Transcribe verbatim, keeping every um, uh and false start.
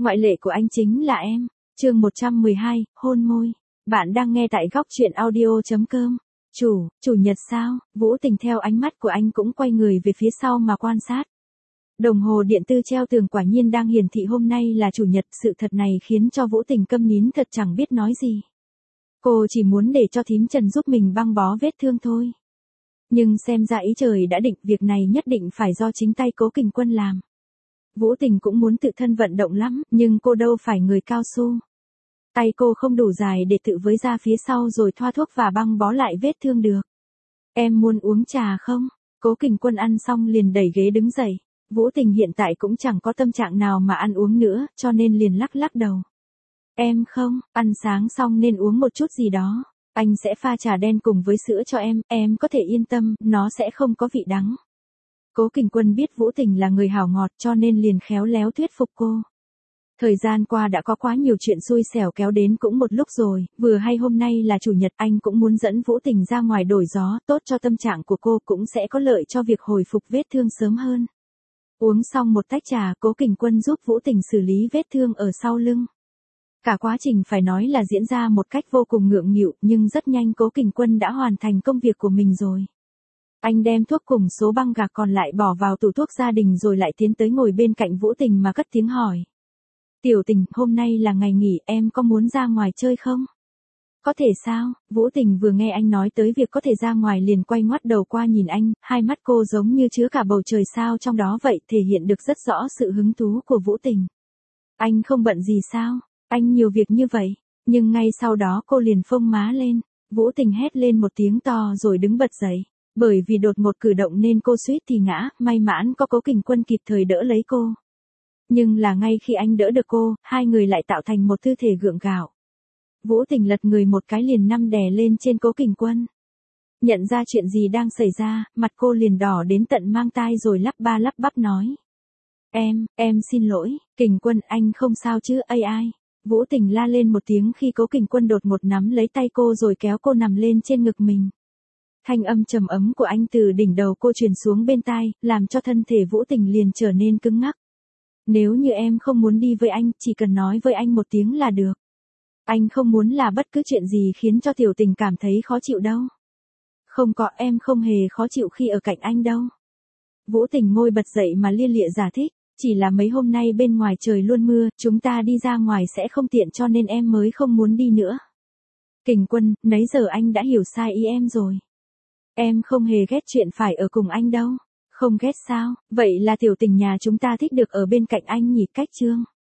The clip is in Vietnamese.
Ngoại lệ của anh chính là em. Chương một trăm mười hai, hôn môi. Bạn đang nghe tại góc truyện audio chấm com. Chủ, chủ nhật sao? Vũ Tình theo ánh mắt của anh cũng quay người về phía sau mà quan sát. Đồng hồ điện tử treo tường quả nhiên đang hiển thị hôm nay là chủ nhật, sự thật này khiến cho Vũ Tình câm nín thật chẳng biết nói gì. Cô chỉ muốn để cho thím Trần giúp mình băng bó vết thương thôi. Nhưng xem ra ý trời đã định, việc này nhất định phải do chính tay Cố Kình Quân làm. Vũ Tình cũng muốn tự thân vận động lắm, nhưng cô đâu phải người cao su. Tay cô không đủ dài để tự với ra phía sau rồi thoa thuốc và băng bó lại vết thương được. Em muốn uống trà không? Cố Kình Quân ăn xong liền đẩy ghế đứng dậy. Vũ Tình hiện tại cũng chẳng có tâm trạng nào mà ăn uống nữa, cho nên liền lắc lắc đầu. Em không, ăn sáng xong nên uống một chút gì đó. Anh sẽ pha trà đen cùng với sữa cho em, em có thể yên tâm, nó sẽ không có vị đắng. Cố Kình Quân biết Vũ Tình là người hảo ngọt cho nên liền khéo léo thuyết phục cô. Thời gian qua đã có quá nhiều chuyện xui xẻo kéo đến cũng một lúc rồi, vừa hay hôm nay là chủ nhật, anh cũng muốn dẫn Vũ Tình ra ngoài đổi gió, tốt cho tâm trạng của cô, cũng sẽ có lợi cho việc hồi phục vết thương sớm hơn. Uống xong một tách trà, Cố Kình Quân giúp Vũ Tình xử lý vết thương ở sau lưng. Cả quá trình phải nói là diễn ra một cách vô cùng ngượng nghịu, nhưng rất nhanh Cố Kình Quân đã hoàn thành công việc của mình rồi. Anh đem thuốc cùng số băng gạc còn lại bỏ vào tủ thuốc gia đình rồi lại tiến tới ngồi bên cạnh Vũ Tình mà cất tiếng hỏi. Tiểu Tình, hôm nay là ngày nghỉ, em có muốn ra ngoài chơi không? Có thể sao? Vũ Tình vừa nghe anh nói tới việc có thể ra ngoài liền quay ngoắt đầu qua nhìn anh, hai mắt cô giống như chứa cả bầu trời sao trong đó vậy, thể hiện được rất rõ sự hứng thú của Vũ Tình. Anh không bận gì sao? Anh nhiều việc như vậy. Nhưng ngay sau đó cô liền phông má lên. Vũ Tình hét lên một tiếng to rồi đứng bật dậy. Bởi vì đột ngột cử động nên cô suýt thì ngã, may mắn có Cố Kình Quân kịp thời đỡ lấy cô. Nhưng là ngay khi anh đỡ được cô, hai người lại tạo thành một tư thể gượng gạo. Vũ Tình lật người một cái liền nằm đè lên trên Cố Kình Quân. Nhận ra chuyện gì đang xảy ra, mặt cô liền đỏ đến tận mang tai rồi lắp ba lắp bắp nói. Em, em xin lỗi, Kình Quân, anh không sao chứ, ai ai. Vũ Tình la lên một tiếng khi Cố Kình Quân đột ngột nắm lấy tay cô rồi kéo cô nằm lên trên ngực mình. Thanh âm trầm ấm của anh từ đỉnh đầu cô truyền xuống bên tai, làm cho thân thể Vũ Tình liền trở nên cứng ngắc. Nếu như em không muốn đi với anh, chỉ cần nói với anh một tiếng là được. Anh không muốn là bất cứ chuyện gì khiến cho Tiểu Tình cảm thấy khó chịu đâu. Không có, em không hề khó chịu khi ở cạnh anh đâu. Vũ Tình ngồi bật dậy mà lia lịa giải thích. Chỉ là mấy hôm nay bên ngoài trời luôn mưa, chúng ta đi ra ngoài sẽ không tiện cho nên em mới không muốn đi nữa. Kình Quân, nãy giờ anh đã hiểu sai ý em rồi. Em không hề ghét chuyện phải ở cùng anh đâu. Không ghét sao? Vậy là Tiểu Tình nhà chúng ta thích được ở bên cạnh anh nhỉ? Cách Trương.